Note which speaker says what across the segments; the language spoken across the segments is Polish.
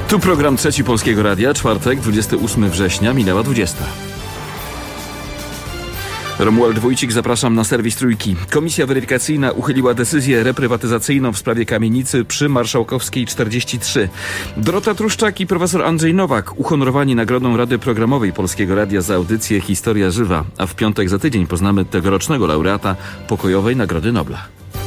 Speaker 1: Tu program Trzeci Polskiego Radia, czwartek, 28 września, minęła 20. Romuald Wójcik, zapraszam na serwis Trójki. Komisja weryfikacyjna uchyliła decyzję reprywatyzacyjną w sprawie kamienicy przy Marszałkowskiej 43. Dorota Truszczak i profesor Andrzej Nowak uhonorowani nagrodą Rady Programowej Polskiego Radia za audycję Historia Żywa, a w piątek za tydzień poznamy tegorocznego laureata Pokojowej Nagrody Nobla.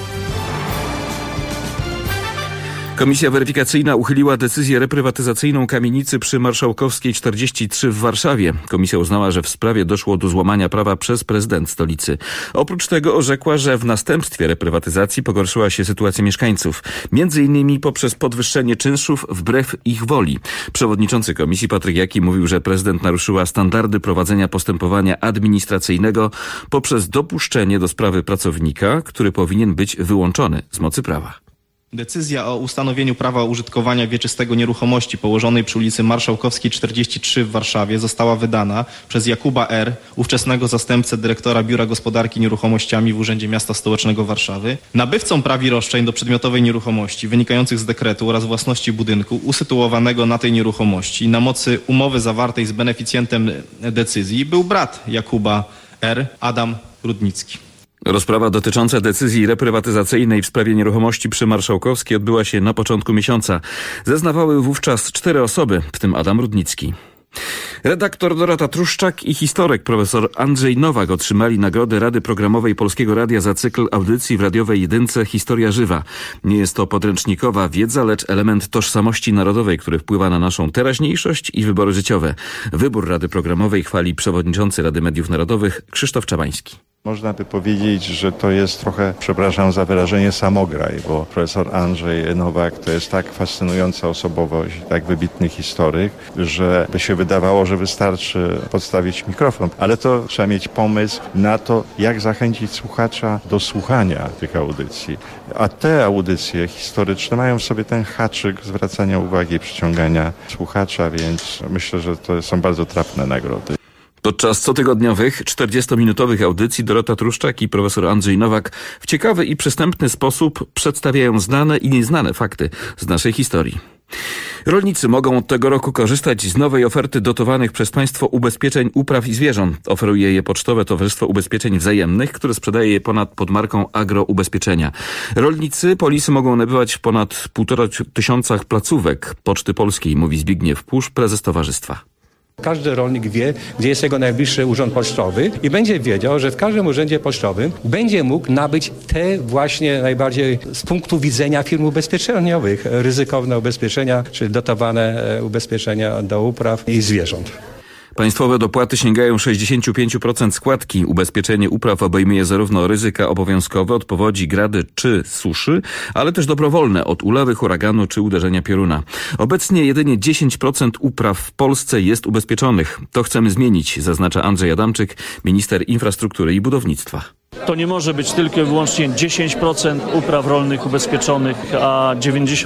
Speaker 1: Komisja weryfikacyjna uchyliła decyzję reprywatyzacyjną kamienicy przy Marszałkowskiej 43 w Warszawie. Komisja uznała, że w sprawie doszło do złamania prawa przez prezydent stolicy. Oprócz tego orzekła, że w następstwie reprywatyzacji pogorszyła się sytuacja mieszkańców. Między innymi poprzez podwyższenie czynszów wbrew ich woli. Przewodniczący komisji Patryk Jaki mówił, że prezydent naruszyła standardy prowadzenia postępowania administracyjnego poprzez dopuszczenie do sprawy pracownika, który powinien być wyłączony z mocy prawa.
Speaker 2: Decyzja o ustanowieniu prawa użytkowania wieczystego nieruchomości położonej przy ulicy Marszałkowskiej 43 w Warszawie została wydana przez Jakuba R., ówczesnego zastępcę dyrektora Biura Gospodarki Nieruchomościami w Urzędzie Miasta Stołecznego Warszawy. Nabywcom praw i roszczeń do przedmiotowej nieruchomości wynikających z dekretu oraz własności budynku usytuowanego na tej nieruchomości na mocy umowy zawartej z beneficjentem decyzji był brat Jakuba R., Adam Rudnicki.
Speaker 1: Rozprawa dotycząca decyzji reprywatyzacyjnej w sprawie nieruchomości przy Marszałkowskiej odbyła się na początku miesiąca. Zeznawały wówczas 4 osoby, w tym Adam Rudnicki. Redaktor Dorota Truszczak i historyk profesor Andrzej Nowak otrzymali nagrodę Rady Programowej Polskiego Radia za cykl audycji w radiowej jedynce Historia Żywa. Nie jest to podręcznikowa wiedza, lecz element tożsamości narodowej, który wpływa na naszą teraźniejszość i wybory życiowe. Wybór Rady Programowej chwali przewodniczący Rady Mediów Narodowych Krzysztof Czabański.
Speaker 3: Można by powiedzieć, że to jest trochę, przepraszam za wyrażenie, samograj, bo profesor Andrzej Nowak to jest tak fascynująca osobowość, tak wybitny historyk, że by się wydawało, że wystarczy podstawić mikrofon. Ale to trzeba mieć pomysł na to, jak zachęcić słuchacza do słuchania tych audycji. A te audycje historyczne mają w sobie ten haczyk zwracania uwagi, przyciągania słuchacza, więc myślę, że to są bardzo trafne nagrody.
Speaker 1: Podczas cotygodniowych, 40-minutowych audycji Dorota Truszczak i profesor Andrzej Nowak w ciekawy i przystępny sposób przedstawiają znane i nieznane fakty z naszej historii. Rolnicy mogą od tego roku korzystać z nowej oferty dotowanych przez państwo ubezpieczeń upraw i zwierząt. Oferuje je Pocztowe Towarzystwo Ubezpieczeń Wzajemnych, które sprzedaje je pod marką Agroubezpieczenia. Rolnicy polisy mogą nabywać w ponad 1500 placówek Poczty Polskiej, mówi Zbigniew Pusz, prezes towarzystwa.
Speaker 4: Każdy rolnik wie, gdzie jest jego najbliższy urząd pocztowy i będzie wiedział, że w każdym urzędzie pocztowym będzie mógł nabyć te właśnie najbardziej z punktu widzenia firm ubezpieczeniowych ryzykowne ubezpieczenia, czyli dotowane ubezpieczenia do upraw i zwierząt.
Speaker 1: Państwowe dopłaty sięgają 65% składki. Ubezpieczenie upraw obejmuje zarówno ryzyka obowiązkowe od powodzi, grady czy suszy, ale też dobrowolne od ulewy, huraganu czy uderzenia pioruna. Obecnie jedynie 10% upraw w Polsce jest ubezpieczonych. To chcemy zmienić, zaznacza Andrzej Adamczyk, minister infrastruktury i budownictwa.
Speaker 5: To nie może być tylko i wyłącznie 10% upraw rolnych ubezpieczonych, a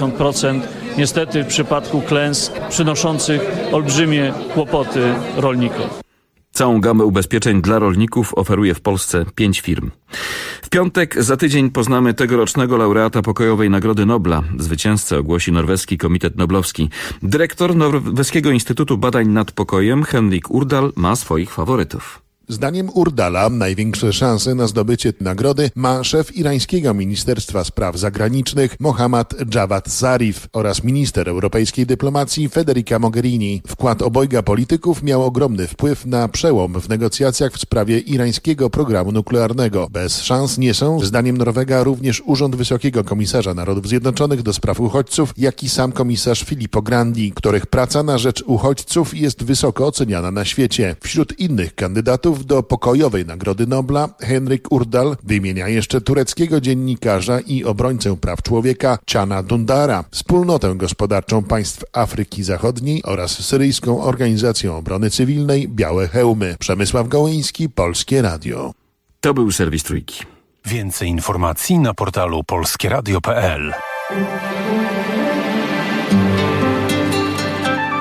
Speaker 5: 90% niestety w przypadku klęsk przynoszących olbrzymie kłopoty rolnikom.
Speaker 1: Całą gamę ubezpieczeń dla rolników oferuje w Polsce 5 firm. W piątek za tydzień poznamy tegorocznego laureata Pokojowej Nagrody Nobla. Zwycięzcę ogłosi Norweski Komitet Noblowski. Dyrektor Norweskiego Instytutu Badań nad Pokojem Henrik Urdal ma swoich faworytów.
Speaker 6: Zdaniem Urdala największe szanse na zdobycie nagrody ma szef irańskiego Ministerstwa Spraw Zagranicznych Mohammad Javad Zarif oraz minister europejskiej dyplomacji Federica Mogherini. Wkład obojga polityków miał ogromny wpływ na przełom w negocjacjach w sprawie irańskiego programu nuklearnego. Bez szans nie są, zdaniem Norwega, również Urząd Wysokiego Komisarza Narodów Zjednoczonych do spraw uchodźców, jak i sam komisarz Filippo Grandi, których praca na rzecz uchodźców jest wysoko oceniana na świecie. Wśród innych kandydatów do Pokojowej Nagrody Nobla Henrik Urdal wymienia jeszcze tureckiego dziennikarza i obrońcę praw człowieka Cana Dundara, Wspólnotę Gospodarczą Państw Afryki Zachodniej oraz Syryjską Organizację Obrony Cywilnej Białe Hełmy. Przemysław Gołyński, Polskie Radio.
Speaker 1: To był serwis Trójki.
Speaker 7: Więcej informacji na portalu polskieradio.pl.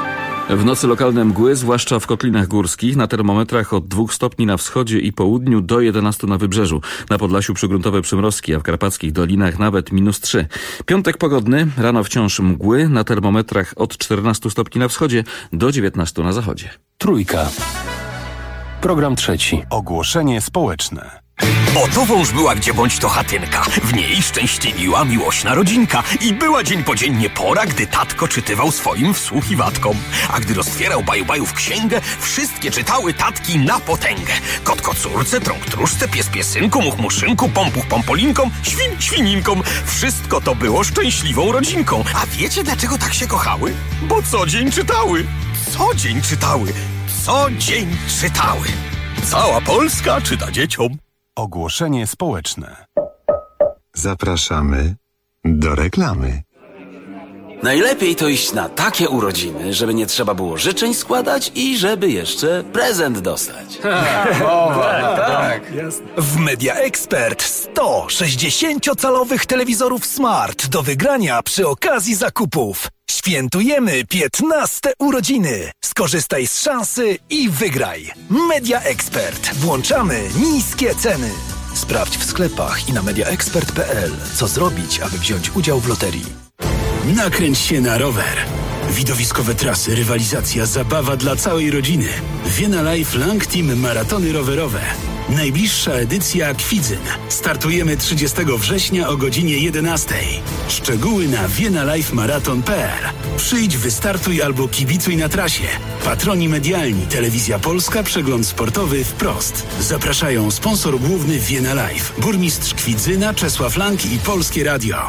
Speaker 1: W nocy lokalne mgły, zwłaszcza w kotlinach górskich, na termometrach od 2 stopni na wschodzie i południu do 11 na wybrzeżu. Na Podlasiu przygruntowe przymrozki, a w karpackich dolinach nawet -3. Piątek pogodny, rano wciąż mgły, na termometrach od 14 stopni na wschodzie do 19 na zachodzie.
Speaker 7: Trójka. Program trzeci. Ogłoszenie społeczne.
Speaker 8: Oto wąż była gdzie bądź to chatynka. W niej szczęśliwiła miłośna rodzinka. I była dzień po dzień pora, gdy tatko czytywał swoim wsłuchiwatkom. A gdy roztwierał baju-bajów księgę, wszystkie czytały tatki na potęgę. Kot kocurce, trąg truszce, pies piesynku, much muszynku, pompuch pompolinkom, świn świninkom. Wszystko to było szczęśliwą rodzinką. A wiecie dlaczego tak się kochały? Bo co dzień czytały. Co dzień czytały. Co dzień czytały. Cała Polska czyta dzieciom.
Speaker 7: Ogłoszenie społeczne.
Speaker 9: Zapraszamy do reklamy.
Speaker 10: Najlepiej to iść na takie urodziny, żeby nie trzeba było życzeń składać i żeby jeszcze prezent dostać.
Speaker 8: Tak. W Media Expert 100 60-calowych telewizorów smart do wygrania przy okazji zakupów. Świętujemy 15 urodziny. Skorzystaj z szansy i wygraj. Media Expert. Włączamy niskie ceny. Sprawdź w sklepach i na mediaexpert.pl, co zrobić, aby wziąć udział w loterii.
Speaker 11: Nakręć się na rower. Widowiskowe trasy, rywalizacja, zabawa dla całej rodziny. Vienna Life Lang Team Maratony rowerowe. Najbliższa edycja Kwidzyn. Startujemy 30 września o godzinie 11. Szczegóły na viennalifemarathon.pl. Przyjdź, wystartuj albo kibicuj na trasie. Patroni medialni, Telewizja Polska, Przegląd Sportowy Wprost. Zapraszają sponsor główny Vienna Life, burmistrz Kwidzyna Czesław Lang i Polskie Radio.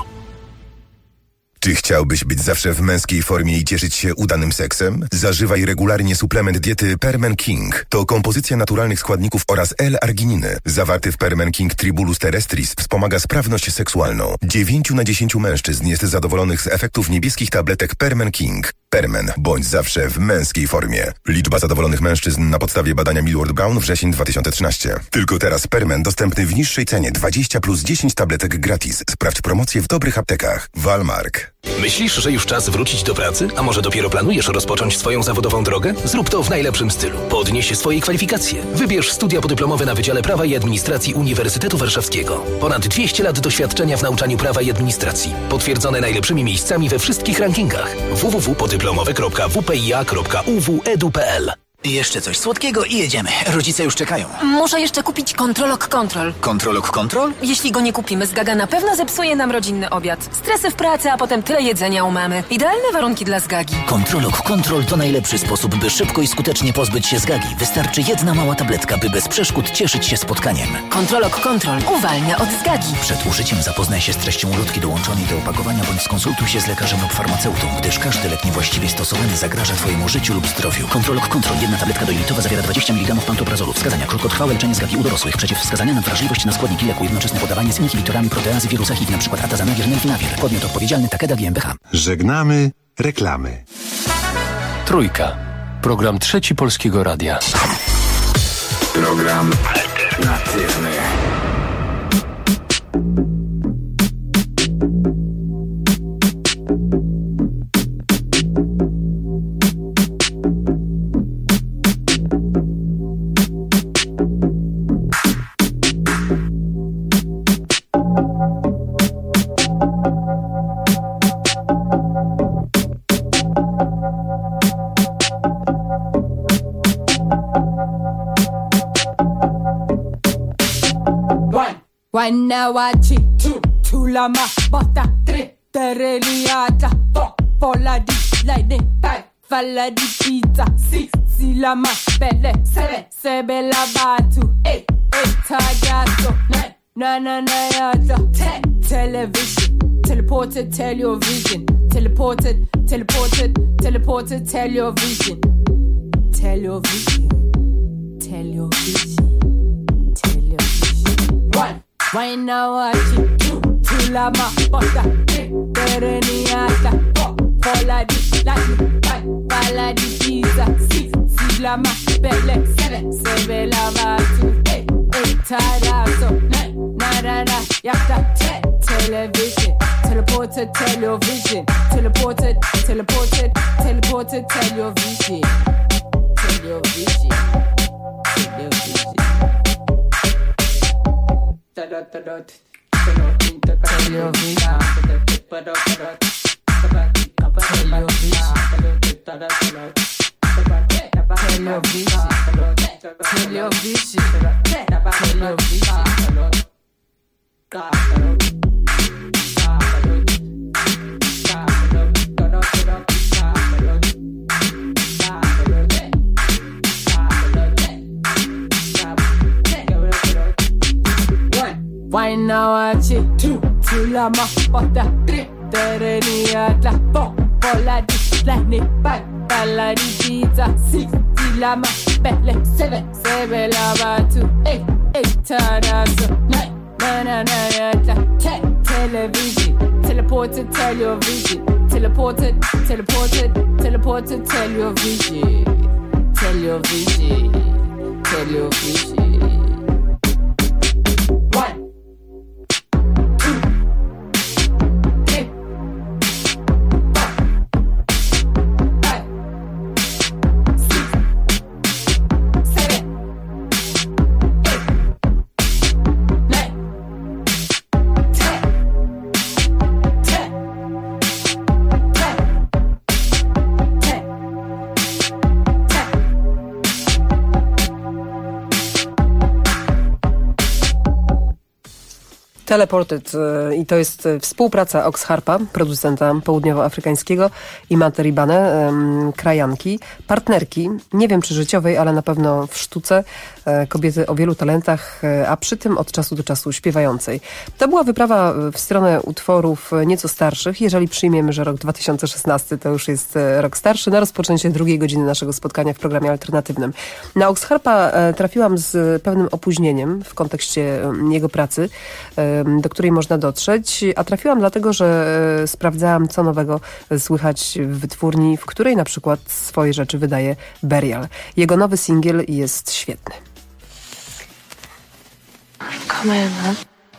Speaker 12: Czy chciałbyś być zawsze w męskiej formie i cieszyć się udanym seksem? Zażywaj regularnie suplement diety Permen King. To kompozycja naturalnych składników oraz L-argininy. Zawarty w Permen King Tribulus terrestris wspomaga sprawność seksualną. 9 na 10 mężczyzn jest zadowolonych z efektów niebieskich tabletek Permen King. Permen. Bądź zawsze w męskiej formie. Liczba zadowolonych mężczyzn na podstawie badania Millward Brown wrzesień 2013. Tylko teraz Permen dostępny w niższej cenie 20 plus 10 tabletek gratis. Sprawdź promocję w dobrych aptekach. Walmark.
Speaker 13: Myślisz, że już czas wrócić do pracy? A może dopiero planujesz rozpocząć swoją zawodową drogę? Zrób to w najlepszym stylu. Podnieś swoje kwalifikacje. Wybierz studia podyplomowe na Wydziale Prawa i Administracji Uniwersytetu Warszawskiego. Ponad 200 lat doświadczenia w nauczaniu prawa i administracji. Potwierdzone najlepszymi miejscami we wszystkich rankingach. www.podyplomowe.wupi.uw.edu.pl.
Speaker 14: Jeszcze coś słodkiego i jedziemy. Rodzice już czekają.
Speaker 15: Muszę jeszcze kupić Controlok Control.
Speaker 14: Controlok Control?
Speaker 15: Jeśli go nie kupimy, Zgaga na pewno zepsuje nam rodzinny obiad. Stresy w pracy, a potem tyle jedzenia u mamy. Idealne warunki dla Zgagi.
Speaker 14: Controlok Control to najlepszy sposób, by szybko i skutecznie pozbyć się Zgagi. Wystarczy jedna mała tabletka, by bez przeszkód cieszyć się spotkaniem.
Speaker 15: Controlok Control uwalnia od Zgagi.
Speaker 14: Przed użyciem zapoznaj się z treścią ulotki dołączonej do opakowania bądź skonsultuj się z lekarzem lub farmaceutą, gdyż każdy lek niewłaściwie stosowany zagraża Twojemu życiu lub zdrowiu. Controlok Control. Jedna tabletka dojlitowa zawiera 20 mg pantoprazolu. Wskazania: krótkotrwałe leczenie Zgagi u dorosłych. Przeciwwskazania na wrażliwość na składniki leku. Jednoczesne podawanie z inhibitorami proteazy wirusa HIV, np. atazanavir, nelfinavir. Podmiot odpowiedzialny: Takeda GmbH.
Speaker 9: Żegnamy reklamy.
Speaker 7: Trójka. Program trzeci Polskiego Radia.
Speaker 16: Program alternatywny.
Speaker 17: One wachi, two lama, bota, three, tereliata, four la di, lightning, five, falla di pizza, six, silama, belle, seven la batu, eight, tagato, nine, yata, 10, television, teleported, tell your vision, teleported, tell your vision, tell your vision, tell your vision. One now watching, two lama, bota, tereniata, four la di, lightning, five, falla di pizza, six, lama, belle, seven la batu, eight, tagato, nine, na, yakta, television. Teleported, tell your vision. Teleported, teleported, teleported, tell your vision. Tell your vision. Tell your vision. Tell your vision. Tell your vision. Tell your vision. Tell your vision. Wine now I check two la ma pata terenia la po la di la ne pa la di pizza six di la ma belle seven la ba two eight tarazo nine na la television teleported tell your vision teleported teleported teleported tell your vision tell your vision tell your vision.
Speaker 18: Teleported i to jest współpraca Oxharpa, producenta południowoafrykańskiego, i Materibane, krajanki, partnerki, nie wiem czy życiowej, ale na pewno w sztuce, kobiety o wielu talentach, a przy tym od czasu do czasu śpiewającej. To była wyprawa w stronę utworów nieco starszych, jeżeli przyjmiemy, że rok 2016 to już jest rok starszy, na rozpoczęcie drugiej godziny naszego spotkania w programie alternatywnym. Na Oxharpa trafiłam z pewnym opóźnieniem w kontekście jego pracy, do której można dotrzeć, a trafiłam dlatego, że sprawdzałam, co nowego słychać w wytwórni, w której na przykład swoje rzeczy wydaje Burial. Jego nowy singiel jest świetny.
Speaker 19: Come on, man.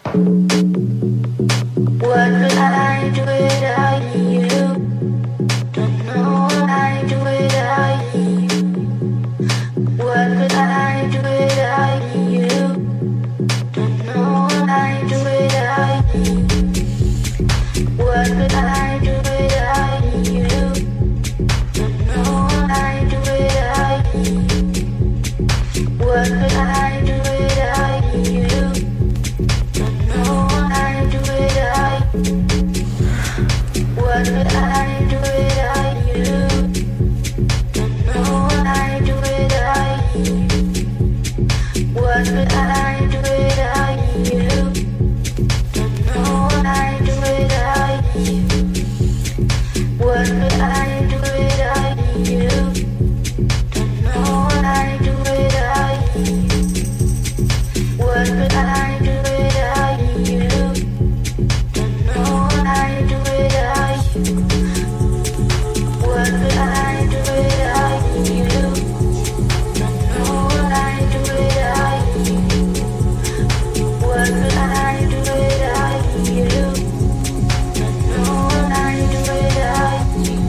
Speaker 19: What would I do without you? Don't know what I do without you. What would I do without you? Don't know what I do without you. What would I do without you? Don't know what I do without you. What would I do without you? Don't know what I do without you. What would I do without you? Don't know what I do without you. What would I do without you? Don't know what I do without you. What would I do without you? Don't know what I do without you. What would I do without you? Don't know what I do without you. What would I do without you? Don't know what I do without you. What would I do without you? Don't know what I do without you.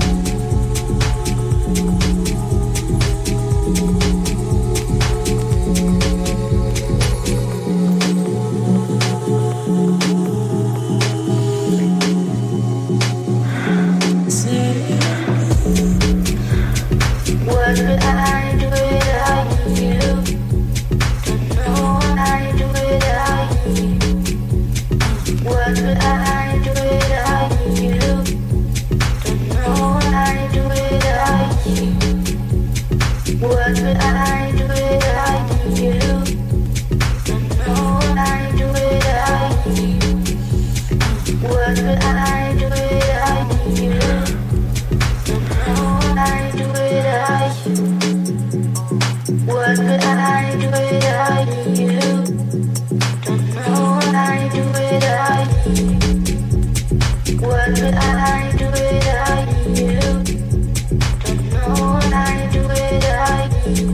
Speaker 19: What would I do without you? Don't know what I do without you. What would I do without you? Don't know what I do without you. What would I do without you? Don't know what I do without you. What would I do without you? Don't know what I do without you. What would I do without you? Don't know what I do without you. What would I do without you? Don't know what I do without you.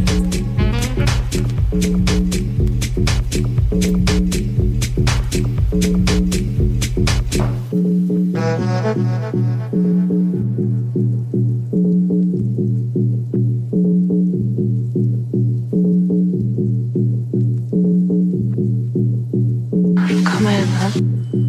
Speaker 19: Come in, huh?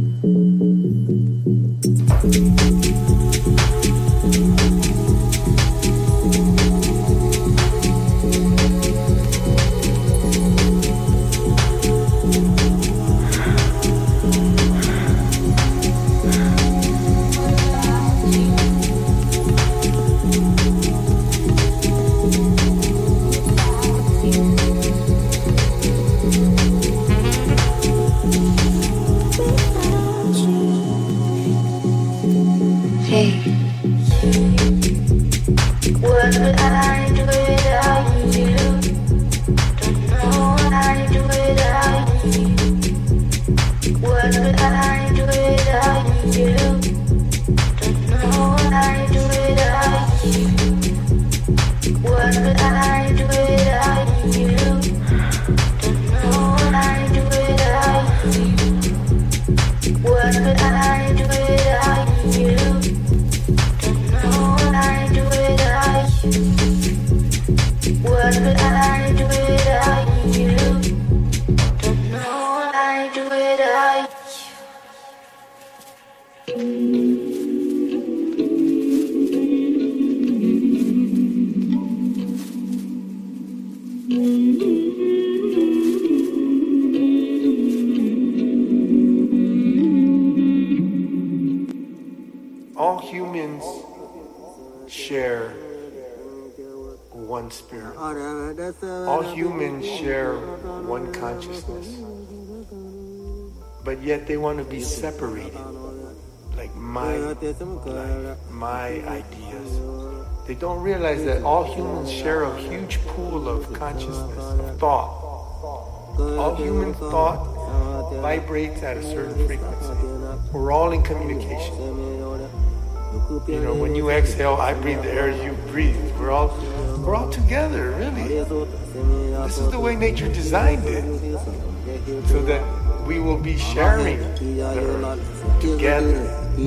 Speaker 20: All humans share one spirit. All humans share one consciousness. But yet they want to be separated, like my life, my ideas. They don't realize that all humans share a huge pool of consciousness, of thought. All human thought vibrates at a certain frequency. We're all in communication. You know, when you exhale, I breathe the air you breathe. We're all together, really. This is the way nature designed it, so that we will be sharing the earth together.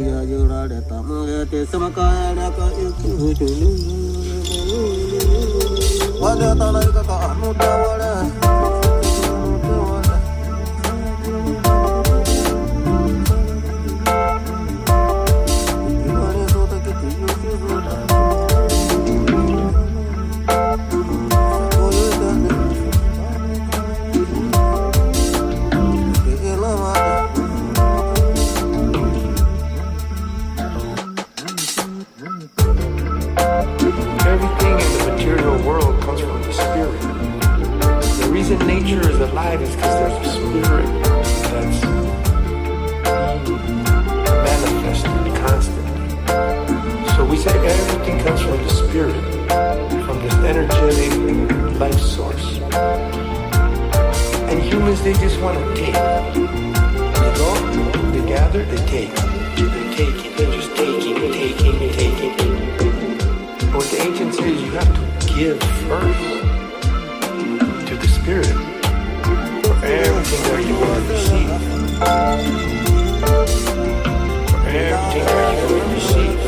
Speaker 20: Nature is alive is because there's a spirit that's manifested constantly. So we say everything comes from the spirit, from this energetic life source. And humans, they just want to take. They go, they gather, they take. They take it, they're just taking. What the ancients say is you have to give first. Spirit for everything that you want to receive. For everything that you want to receive.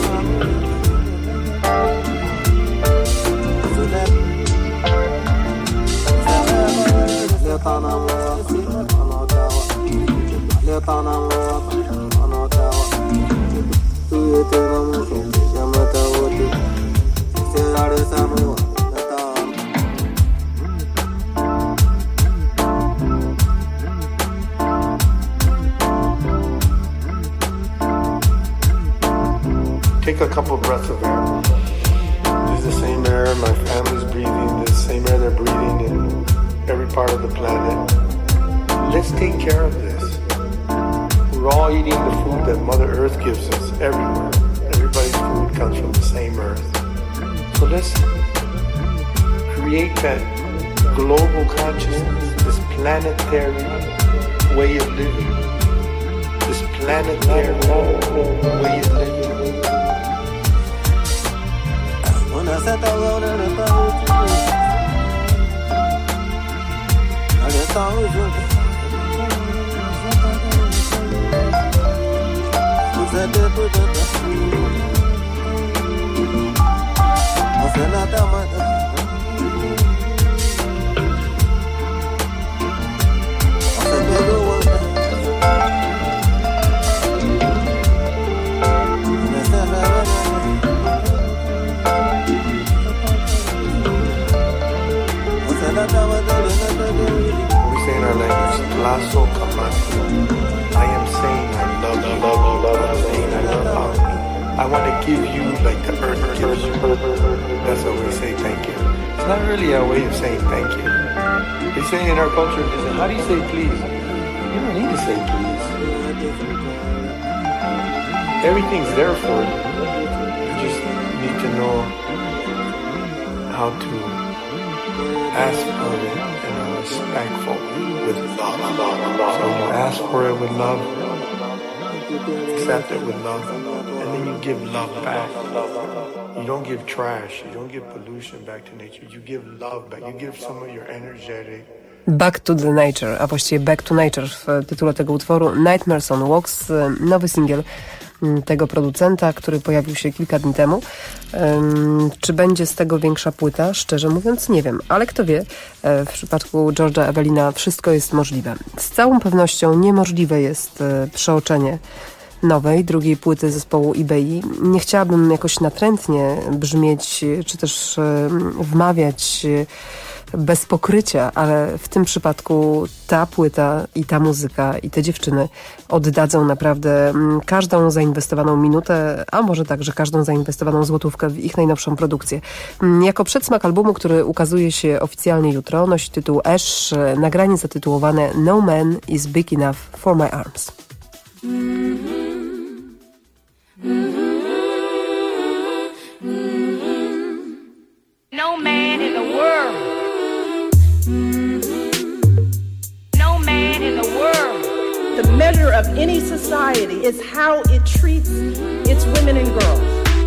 Speaker 20: Take a couple breaths of air. This is the same air my family's breathing, the same air they're breathing in every part of the planet. Let's take care of this. We're all eating the food that Mother Earth gives us everywhere. Everybody's food comes from the same earth. So let's create that global consciousness, this planetary way of living. This planetary way of living. When I set the road in the boat, I guess I was looking. I said, I want to give you like the earth gives you. That's how we say thank you. It's not really our way of saying thank you. They say in our culture, how do you say please? You don't need to say please. Everything's there for you. You just need to know how to ask for it in a respectful with love. So you ask for it with love, accept it with love, and then you give love back. You don't give trash, you don't give pollution back to nature, you give love back, you give some of your energetic.
Speaker 18: Back to the Nature, a właściwie Back to Nature w tytule tego utworu. Nightmares on Walks, nowy singiel tego producenta, który pojawił się kilka dni temu. Czy będzie z tego większa płyta? Szczerze mówiąc nie wiem, ale kto wie, w przypadku George'a Evelina wszystko jest możliwe. Z całą pewnością niemożliwe jest przeoczenie nowej, drugiej płyty zespołu eBay. Nie chciałabym jakoś natrętnie brzmieć, czy też wmawiać bez pokrycia, ale w tym przypadku ta płyta i ta muzyka i te dziewczyny oddadzą naprawdę każdą zainwestowaną minutę, a może także każdą zainwestowaną złotówkę w ich najnowszą produkcję. Jako przedsmak albumu, który ukazuje się oficjalnie jutro, nosi tytuł Ash, nagranie zatytułowane No Man is Big Enough for My Arms.
Speaker 21: No man in the world. No man in the world.
Speaker 22: The measure of any society is how it treats its women and girls.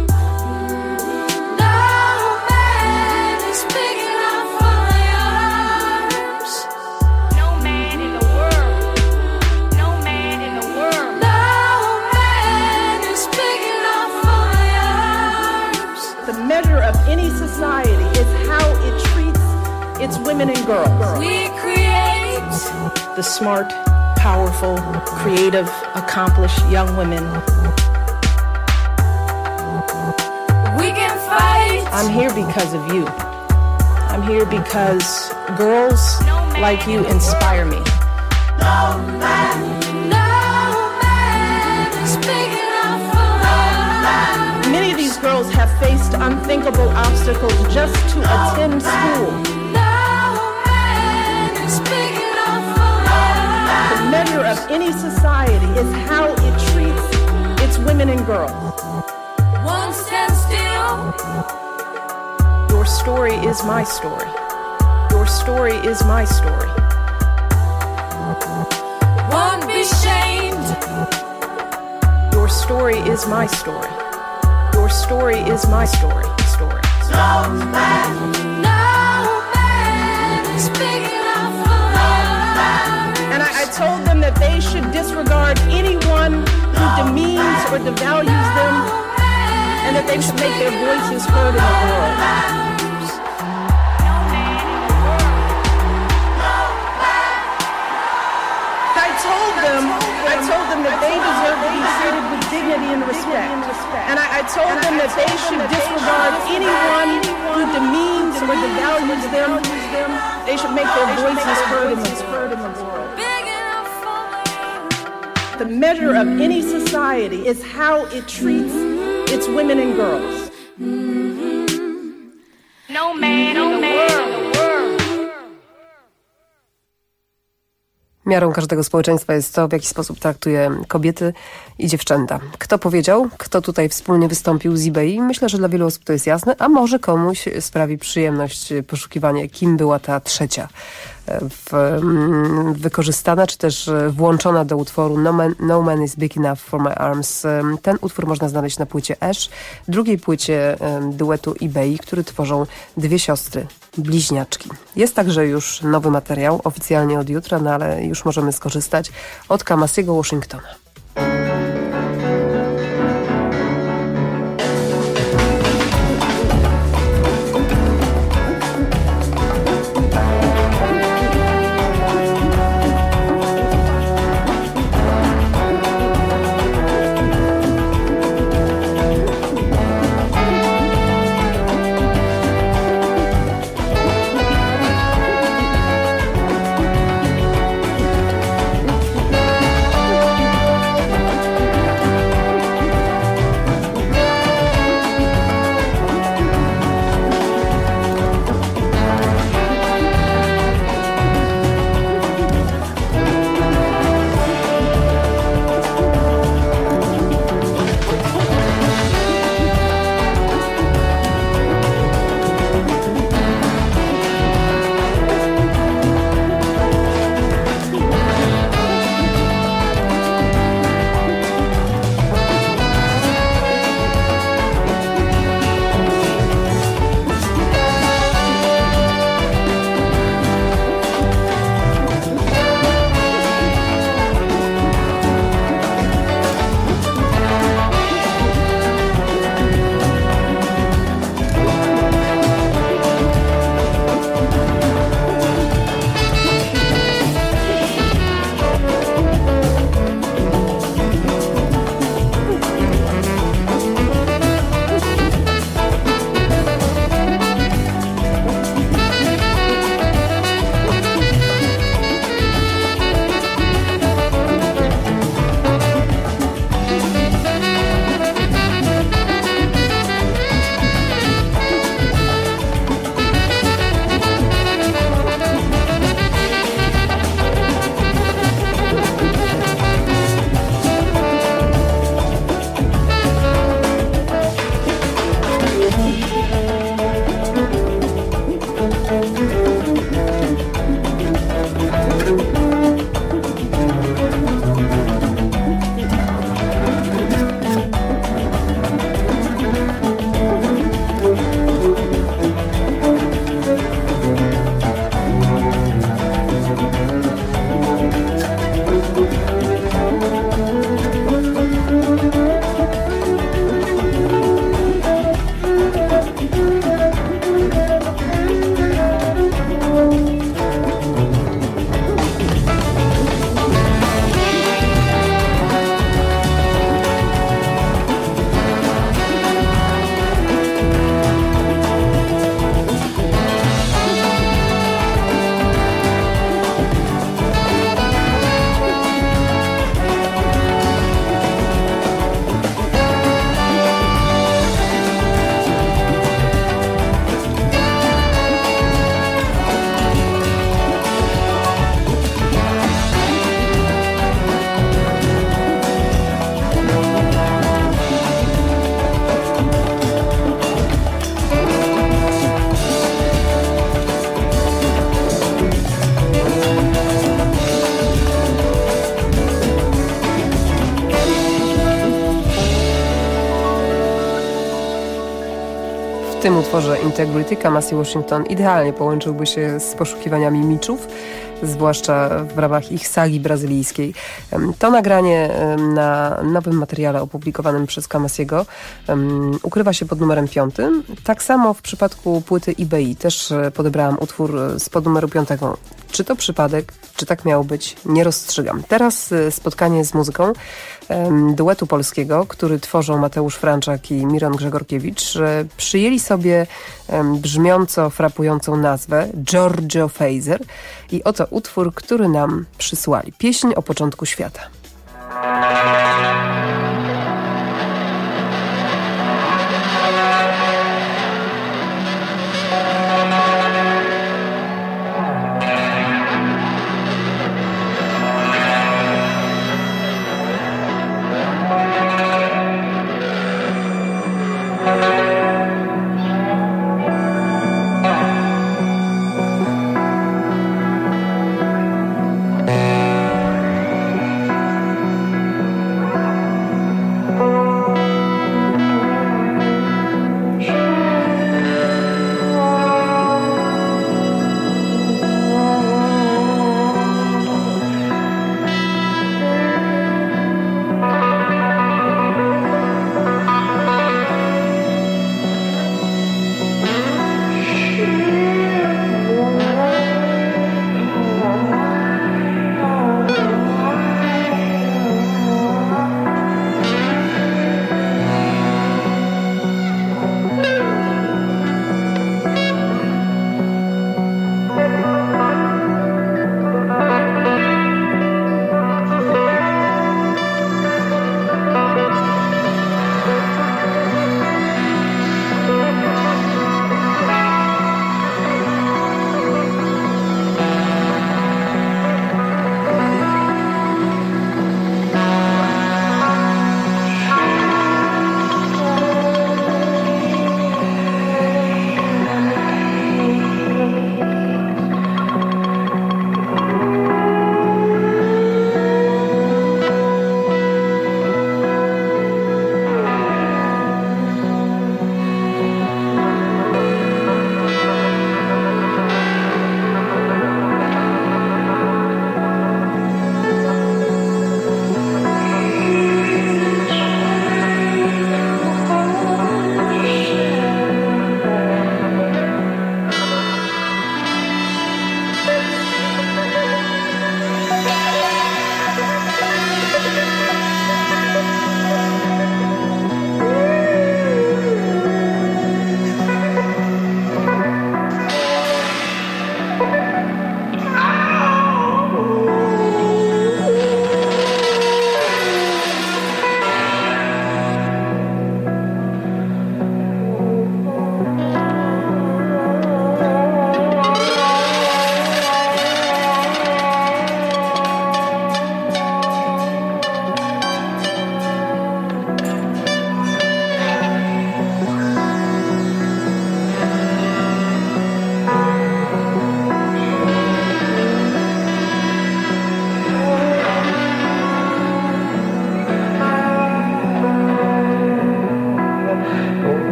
Speaker 21: No man is big enough for my arms. No man in the world. No man in the world. No man is big enough for my arms.
Speaker 22: The measure of any society is how it treats its women and girls.
Speaker 21: We create
Speaker 22: the smart, powerful, creative, accomplished young women.
Speaker 21: We can fight.
Speaker 22: I'm here because of you. I'm here because girls like you inspire me.
Speaker 21: No man is big enough for my arms.
Speaker 22: Many of these girls have faced unthinkable obstacles just to attend school. The measure of any society is how it treats its women and girls.
Speaker 21: Won't stand still.
Speaker 22: Your story is my story. Your story is my story.
Speaker 21: Won't be shamed.
Speaker 22: Your story is my story. Your story is my story. Story.
Speaker 21: No man is big enough for my arms.
Speaker 22: And I told them that they should disregard anyone who demeans or devalues them, and that they should make their voices heard in the world. I told them that they deserve to be treated with dignity and respect. And I told them that they should disregard anyone who demeans or devalues them. They should make their voices heard in the world. The measure of any society is how it treats its women and girls.
Speaker 21: No man in the world.
Speaker 18: Miarą każdego społeczeństwa jest to, w jaki sposób traktuje kobiety i dziewczęta. Kto powiedział, kto tutaj wspólnie wystąpił z eBay? Myślę, że dla wielu osób to jest jasne, a może komuś sprawi przyjemność poszukiwanie, kim była ta trzecia wykorzystana, czy też włączona do utworu No Man is Big Enough for My Arms. Ten utwór można znaleźć na płycie Ash, drugiej płycie duetu eBay, który tworzą dwie siostry, bliźniaczki. Jest także już nowy materiał, oficjalnie od jutra, no ale już możemy skorzystać od Kamasiego Washingtona. W tym utworze Integrity Kamasi Washington idealnie połączyłby się z poszukiwaniami miczów, zwłaszcza w ramach ich sagi brazylijskiej. To nagranie na nowym materiale opublikowanym przez Kamasiego ukrywa się pod numerem 5. Tak samo w przypadku płyty IBI. Też podebrałam utwór spod numeru 5. Czy to przypadek, czy tak miało być, nie rozstrzygam. Teraz spotkanie z muzyką duetu polskiego, który tworzą Mateusz Franczak i Miron Grzegorkiewicz. Przyjęli sobie brzmiąco frapującą nazwę Giorgio Fejzer i oto utwór, który nam przysłali. Pieśń o początku świata.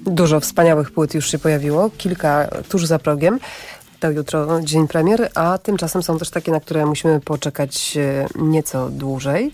Speaker 18: Dużo wspaniałych płyt już się pojawiło, kilka tuż za progiem. To jutro dzień premier, a tymczasem są też takie, na które musimy poczekać nieco dłużej.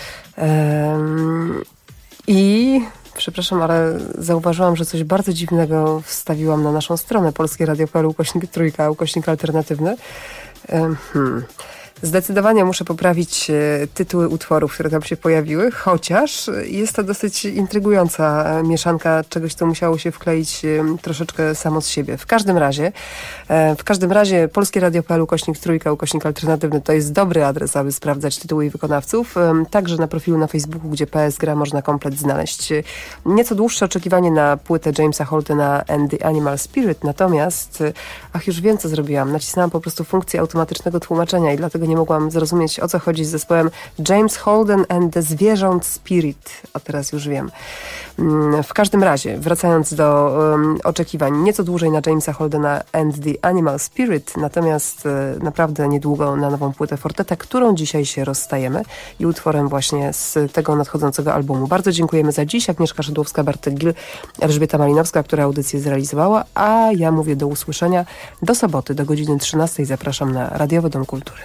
Speaker 18: I przepraszam, ale zauważyłam, że coś bardzo dziwnego wstawiłam na naszą stronę polskieradio.pl/3/alternatywny. Zdecydowanie muszę poprawić tytuły utworów, które tam się pojawiły, chociaż jest to dosyć intrygująca mieszanka czegoś, co musiało się wkleić troszeczkę samo z siebie. W każdym razie polskieradio.pl/3/alternatywny to jest dobry adres, aby sprawdzać tytuły i wykonawców. Także na profilu na Facebooku, gdzie PS gra, można komplet znaleźć. Nieco dłuższe oczekiwanie na płytę Jamesa Holdena and the Animal Spirit, natomiast już wiem, co zrobiłam. Nacisnęłam po prostu funkcję automatycznego tłumaczenia i dlatego nie mogłam zrozumieć, o co chodzi z zespołem James Holden and the Zwierząt Spirit. A teraz już wiem. W każdym razie, wracając do oczekiwań, nieco dłużej na Jamesa Holdena and the Animal Spirit, natomiast naprawdę niedługo na nową płytę Forteta, którą dzisiaj się rozstajemy i utworem właśnie z tego nadchodzącego albumu. Bardzo dziękujemy za dziś. Agnieszka Szydłowska, Bartek Gil, Elżbieta Malinowska, która audycję zrealizowała, a ja mówię do usłyszenia do soboty, do godziny 13. Zapraszam na Radiowy Dom Kultury.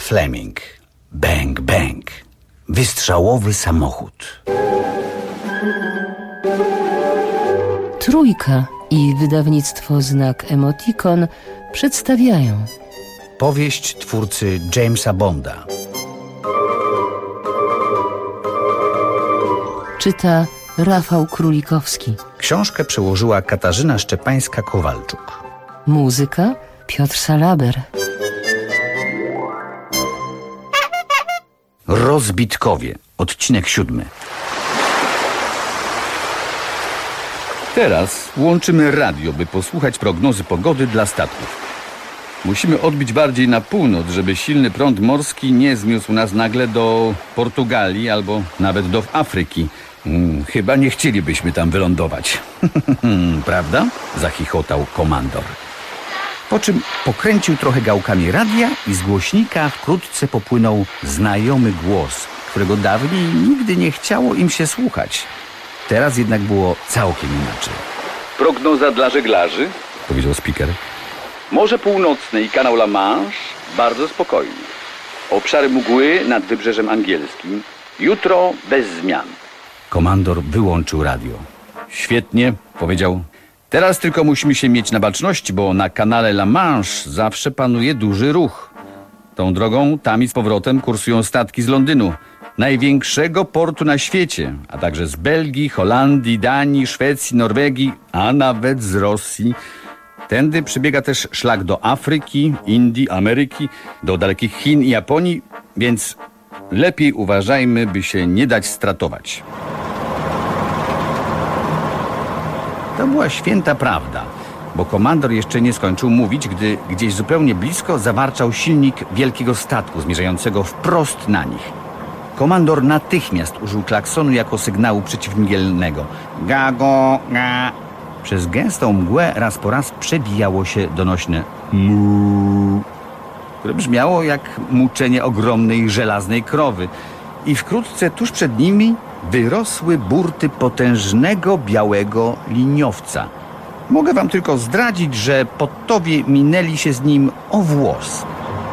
Speaker 14: Fleming. Bang, bang. Wystrzałowy samochód.
Speaker 2: Trójka i wydawnictwo Znak Emotikon przedstawiają
Speaker 14: Powieść twórcy Jamesa Bonda.
Speaker 2: Czyta Rafał Królikowski.
Speaker 14: Książkę przełożyła Katarzyna Szczepańska-Kowalczuk.
Speaker 2: Muzyka Piotr Salaber.
Speaker 14: Rozbitkowie. Odcinek 7.
Speaker 3: Teraz łączymy radio, by posłuchać prognozy pogody dla statków. Musimy odbić bardziej na północ, żeby silny prąd morski nie zmiósł nas nagle do Portugalii albo nawet do Afryki. Chyba nie chcielibyśmy tam wylądować. Prawda? Zachichotał komandor.
Speaker 14: Po czym pokręcił trochę gałkami radia i z głośnika wkrótce popłynął znajomy głos, którego dawniej nigdy nie chciało im się słuchać. Teraz jednak było całkiem inaczej.
Speaker 3: Prognoza dla żeglarzy, powiedział speaker. Morze Północne i kanał La Manche bardzo spokojnie. Obszary mgły nad Wybrzeżem Angielskim. Jutro bez zmian.
Speaker 14: Komandor wyłączył radio.
Speaker 3: Świetnie, powiedział. Teraz tylko musimy się mieć na baczności, bo na kanale La Manche zawsze panuje duży ruch. Tą drogą tam i z powrotem kursują statki z Londynu, największego portu na świecie, a także z Belgii, Holandii, Danii, Szwecji, Norwegii, a nawet z Rosji. Tędy przebiega też szlak do Afryki, Indii, Ameryki, do dalekich Chin i Japonii, więc lepiej uważajmy, by się nie dać stratować.
Speaker 14: To była święta prawda, bo komandor jeszcze nie skończył mówić, gdy gdzieś zupełnie blisko zawarczał silnik wielkiego statku zmierzającego wprost na nich. Komandor natychmiast użył klaksonu jako sygnału przeciwmgielnego. Gago, ga. Przez gęstą mgłę raz po raz przebijało się donośne mu, które brzmiało jak muczenie ogromnej żelaznej krowy. I wkrótce tuż przed nimi wyrosły burty potężnego białego liniowca. Mogę wam tylko zdradzić, że podtowie minęli się z nim o włos.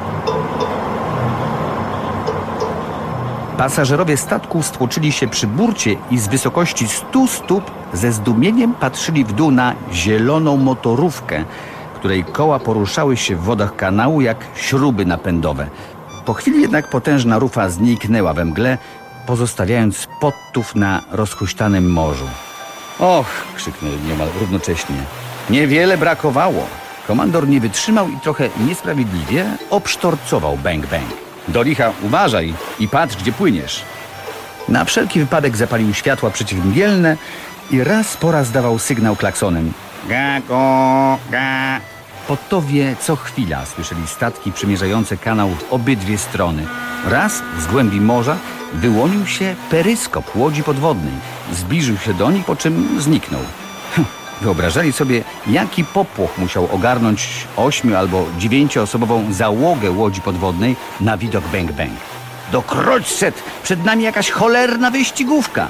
Speaker 14: Pasażerowie statku stłoczyli się przy burcie i z wysokości 100 stóp ze zdumieniem patrzyli w dół na zieloną motorówkę, której koła poruszały się w wodach kanału jak śruby napędowe. Po chwili jednak potężna rufa zniknęła we mgle, pozostawiając podtów na rozhuśtanym morzu.
Speaker 3: Och, krzyknęli niemal równocześnie.
Speaker 14: Niewiele brakowało. Komandor nie wytrzymał i trochę niesprawiedliwie obsztorcował Bang Bang.
Speaker 3: Do licha uważaj i patrz, gdzie płyniesz.
Speaker 14: Na wszelki wypadek zapalił światła przeciwmgielne i raz po raz dawał sygnał klaksonem. Ga, go, ga. Podtowie co chwila słyszeli statki przemierzające kanał w obydwie strony. Raz z głębi morza wyłonił się peryskop łodzi podwodnej. Zbliżył się do nich, po czym zniknął. Wyobrażali sobie, jaki popłoch musiał ogarnąć 8- albo 9-osobową załogę łodzi podwodnej na widok Bang Bang. Do kroćset! Przed nami jakaś cholerna wyścigówka!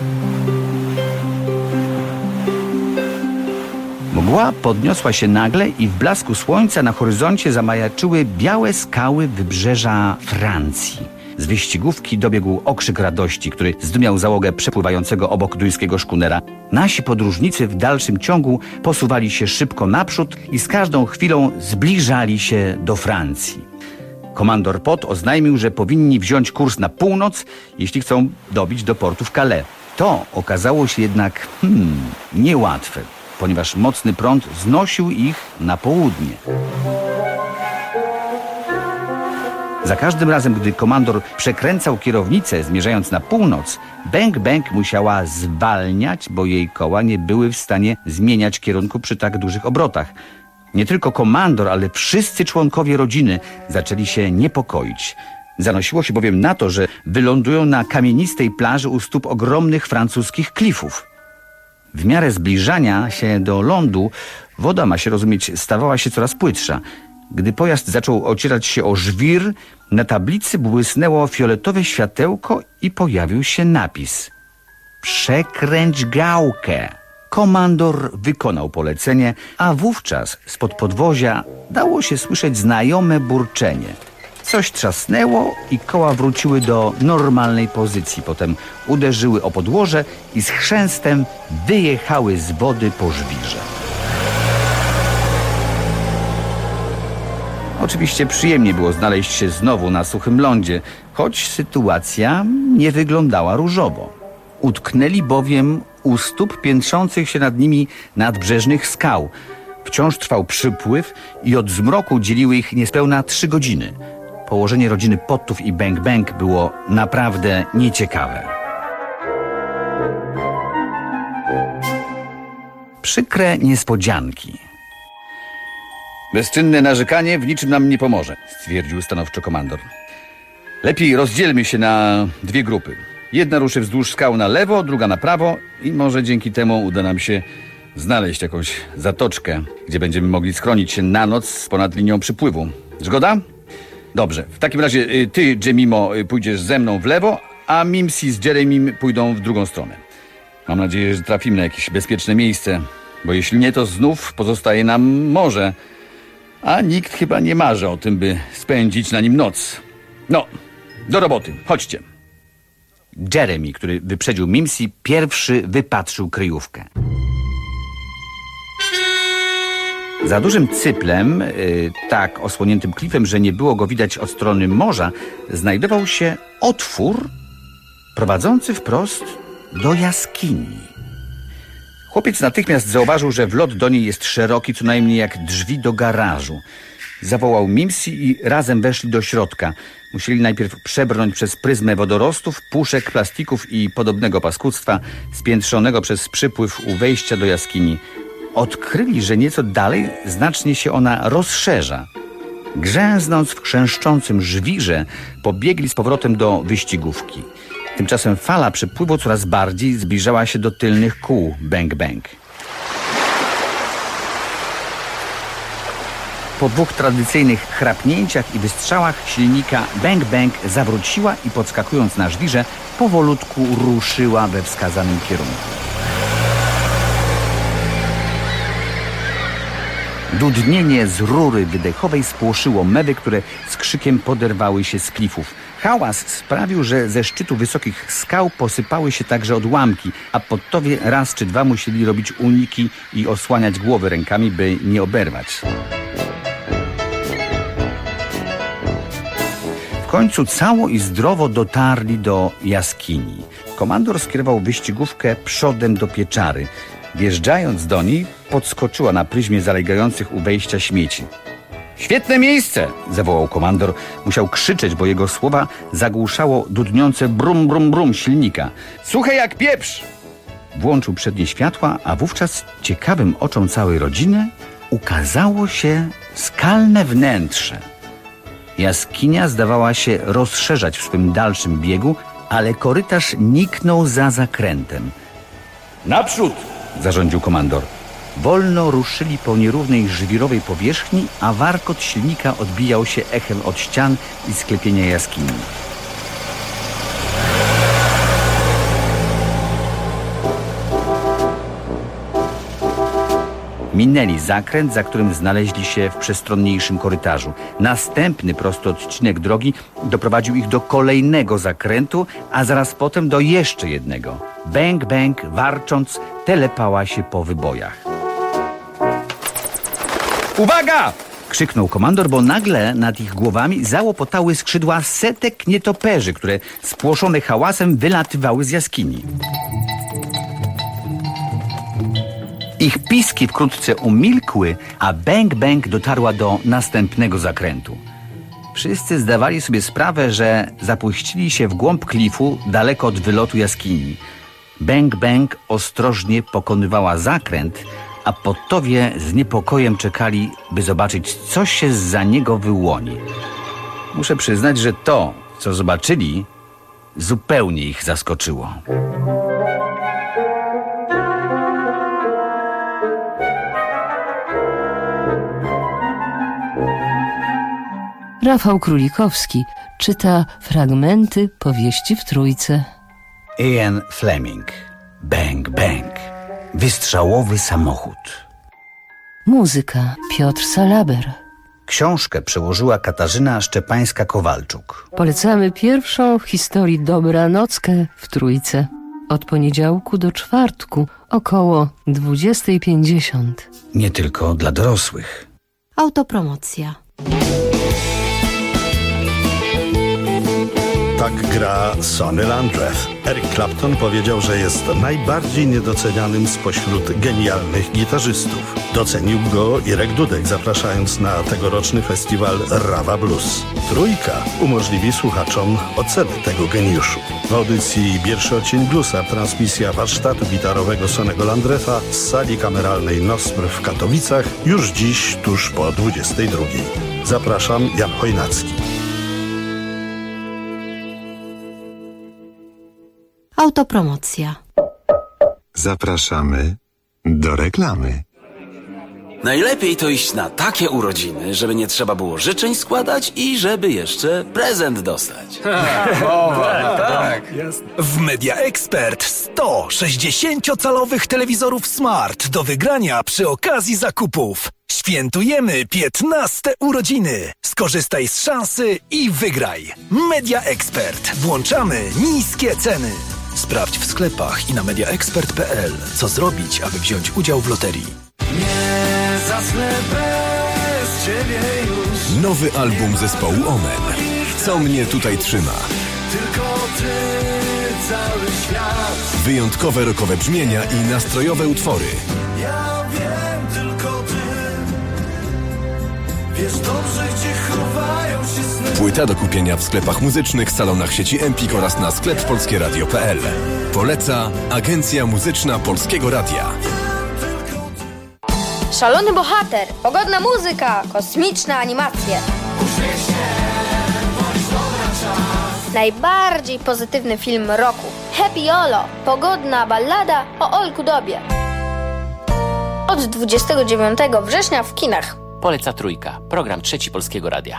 Speaker 14: Mgła podniosła się nagle i w blasku słońca na horyzoncie zamajaczyły białe skały wybrzeża Francji. Z wyścigówki dobiegł okrzyk radości, który zdumiał załogę przepływającego obok duńskiego szkunera. Nasi podróżnicy w dalszym ciągu posuwali się szybko naprzód i z każdą chwilą zbliżali się do Francji. Komandor Pot oznajmił, że powinni wziąć kurs na północ, jeśli chcą dobić do portu w Calais. To okazało się jednak niełatwe, ponieważ mocny prąd znosił ich na południe. Za każdym razem, gdy komandor przekręcał kierownicę, zmierzając na północ, Bang Bang musiała zwalniać, bo jej koła nie były w stanie zmieniać kierunku przy tak dużych obrotach. Nie tylko komandor, ale wszyscy członkowie rodziny zaczęli się niepokoić. Zanosiło się bowiem na to, że wylądują na kamienistej plaży u stóp ogromnych francuskich klifów. W miarę zbliżania się do lądu woda, ma się rozumieć, stawała się coraz płytsza. Gdy pojazd zaczął ocierać się o żwir, na tablicy błysnęło fioletowe światełko i pojawił się napis: przekręć gałkę. Komandor wykonał polecenie, a wówczas spod podwozia dało się słyszeć znajome burczenie.
Speaker 3: Coś trzasnęło i koła wróciły do normalnej pozycji. Potem uderzyły o podłoże i z chrzęstem wyjechały z wody po żwirze. Oczywiście przyjemnie było znaleźć się znowu na suchym lądzie, choć sytuacja nie wyglądała różowo. Utknęli bowiem u stóp piętrzących się nad nimi nadbrzeżnych skał. Wciąż trwał przypływ i od zmroku dzieliły ich niespełna 3 godziny. Położenie rodziny Pottów i Bang Bang było naprawdę nieciekawe. Przykre niespodzianki. Bezczynne narzekanie w niczym nam nie pomoże, stwierdził stanowczo komandor. Lepiej rozdzielmy się na 2 grupy. Jedna ruszy wzdłuż skał na lewo, druga na prawo i może dzięki temu uda nam się znaleźć jakąś zatoczkę, gdzie będziemy mogli schronić się na noc ponad linią przypływu. Zgoda? Dobrze. W takim razie ty, Jemimo, pójdziesz ze mną w lewo, a Mimsy z Jeremym pójdą w drugą stronę. Mam nadzieję, że trafimy na jakieś bezpieczne miejsce, bo jeśli nie, to znów pozostaje nam morze, a nikt chyba nie marzy o tym, by spędzić na nim noc. No, do roboty. Chodźcie. Jeremy, który wyprzedził Mimsy, pierwszy wypatrzył kryjówkę. Za dużym cyplem, tak osłoniętym klifem, że nie było go widać od strony morza, znajdował się otwór prowadzący wprost do jaskini. Chłopiec natychmiast zauważył, że wlot do niej jest szeroki, co najmniej jak drzwi do garażu. Zawołał Mimsy i razem weszli do środka. Musieli najpierw przebrnąć przez pryzmę wodorostów, puszek, plastików i podobnego paskudztwa spiętrzonego przez przypływ u wejścia do jaskini. Odkryli, że nieco dalej znacznie się ona rozszerza. Grzęznąc w chrzęszczącym żwirze, pobiegli z powrotem do wyścigówki. Tymczasem fala przypływu coraz bardziej zbliżała się do tylnych kół Bang Bang. Po 2 tradycyjnych chrapnięciach i wystrzałach silnika Bang Bang zawróciła i podskakując na żwirze, powolutku ruszyła we wskazanym kierunku. Dudnienie z rury wydechowej spłoszyło mewy, które z krzykiem poderwały się z klifów. Hałas sprawił, że ze szczytu wysokich skał posypały się także odłamki, a Pottowie raz czy 2 musieli robić uniki i osłaniać głowy rękami, by nie oberwać. W końcu cało i zdrowo dotarli do jaskini. Komandor skierował wyścigówkę przodem do pieczary. Wjeżdżając do niej, podskoczyła na pryzmie zalegających u wejścia śmieci. Świetne miejsce! Zawołał komandor. Musiał krzyczeć, bo jego słowa zagłuszało dudniące brum, brum, brum silnika. Suche jak pieprz! Włączył przednie światła, a wówczas ciekawym oczom całej rodziny ukazało się skalne wnętrze. Jaskinia zdawała się rozszerzać w swym dalszym biegu, ale korytarz niknął za zakrętem. Naprzód! Zarządził komandor. Wolno ruszyli po nierównej żwirowej powierzchni, a warkot silnika odbijał się echem od ścian i sklepienia jaskini. Minęli zakręt, za którym znaleźli się w przestronniejszym korytarzu. Następny prosty odcinek drogi doprowadził ich do kolejnego zakrętu, a zaraz potem do jeszcze jednego. Bang Bang, warcząc, telepała się po wybojach. Uwaga! Krzyknął komandor, bo nagle nad ich głowami załopotały skrzydła setek nietoperzy, które spłoszone hałasem wylatywały z jaskini. Ich piski wkrótce umilkły, a Bang Bang dotarła do następnego zakrętu. Wszyscy zdawali sobie sprawę, że zapuścili się w głąb klifu daleko od wylotu jaskini. Bang Bang ostrożnie pokonywała zakręt, a Pottowie z niepokojem czekali, by zobaczyć, co się zza niego wyłoni. Muszę przyznać, że to, co zobaczyli, zupełnie ich zaskoczyło.
Speaker 2: Rafał Królikowski czyta fragmenty powieści w Trójce.
Speaker 3: Ian Fleming. Bang Bang. Wystrzałowy samochód.
Speaker 2: Muzyka Piotr Salaber.
Speaker 4: Książkę przełożyła Katarzyna Szczepańska-Kowalczuk.
Speaker 2: Polecamy pierwszą w historii dobranockę w Trójce. Od poniedziałku do czwartku około 20:50.
Speaker 4: Nie tylko dla dorosłych.
Speaker 5: Autopromocja.
Speaker 23: Tak gra Sonny Landreth. Eric Clapton powiedział, że jest najbardziej niedocenianym spośród genialnych gitarzystów. Docenił go Irek Dudek, zapraszając na tegoroczny festiwal Rawa Blues. Trójka umożliwi słuchaczom ocenę tego geniuszu. W audycji Pierwszy odcień bluesa transmisja warsztatu gitarowego Sonnego Landretha z sali kameralnej NOSPR w Katowicach już dziś tuż po 22:00. Zapraszam, Jan Chojnacki.
Speaker 5: Autopromocja.
Speaker 9: Zapraszamy do reklamy.
Speaker 10: Najlepiej to iść na takie urodziny, żeby nie trzeba było życzeń składać i żeby jeszcze prezent dostać.
Speaker 8: W Media Expert 100 60-calowych telewizorów Smart do wygrania przy okazji zakupów. Świętujemy 15 urodziny. Skorzystaj z szansy i wygraj. Media Expert. Włączamy niskie ceny. Sprawdź w sklepach i na mediaexpert.pl, co zrobić, aby wziąć udział w loterii.
Speaker 24: Nie zasnę bez ciebie już.
Speaker 25: Nowy album zespołu Omen. Co mnie tutaj trzyma?
Speaker 24: Tylko ty, cały świat.
Speaker 25: Wyjątkowe rockowe brzmienia i nastrojowe utwory.
Speaker 24: Ja wiem, tylko ty. Wiesz dobrze, gdzie chowają się sny.
Speaker 25: Płyta do kupienia w sklepach muzycznych, salonach sieci Empik oraz na sklep polskieradio.pl. Poleca Agencja Muzyczna Polskiego Radia.
Speaker 26: Szalony bohater, pogodna muzyka, kosmiczne animacje. Najbardziej pozytywny film roku. Happy Yolo, pogodna ballada o Olku Dobie. Od 29 września w kinach.
Speaker 14: Poleca Trójka, program Trzeci Polskiego Radia.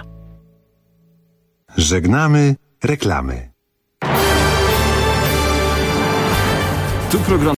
Speaker 9: Żegnamy reklamy.
Speaker 1: Tu program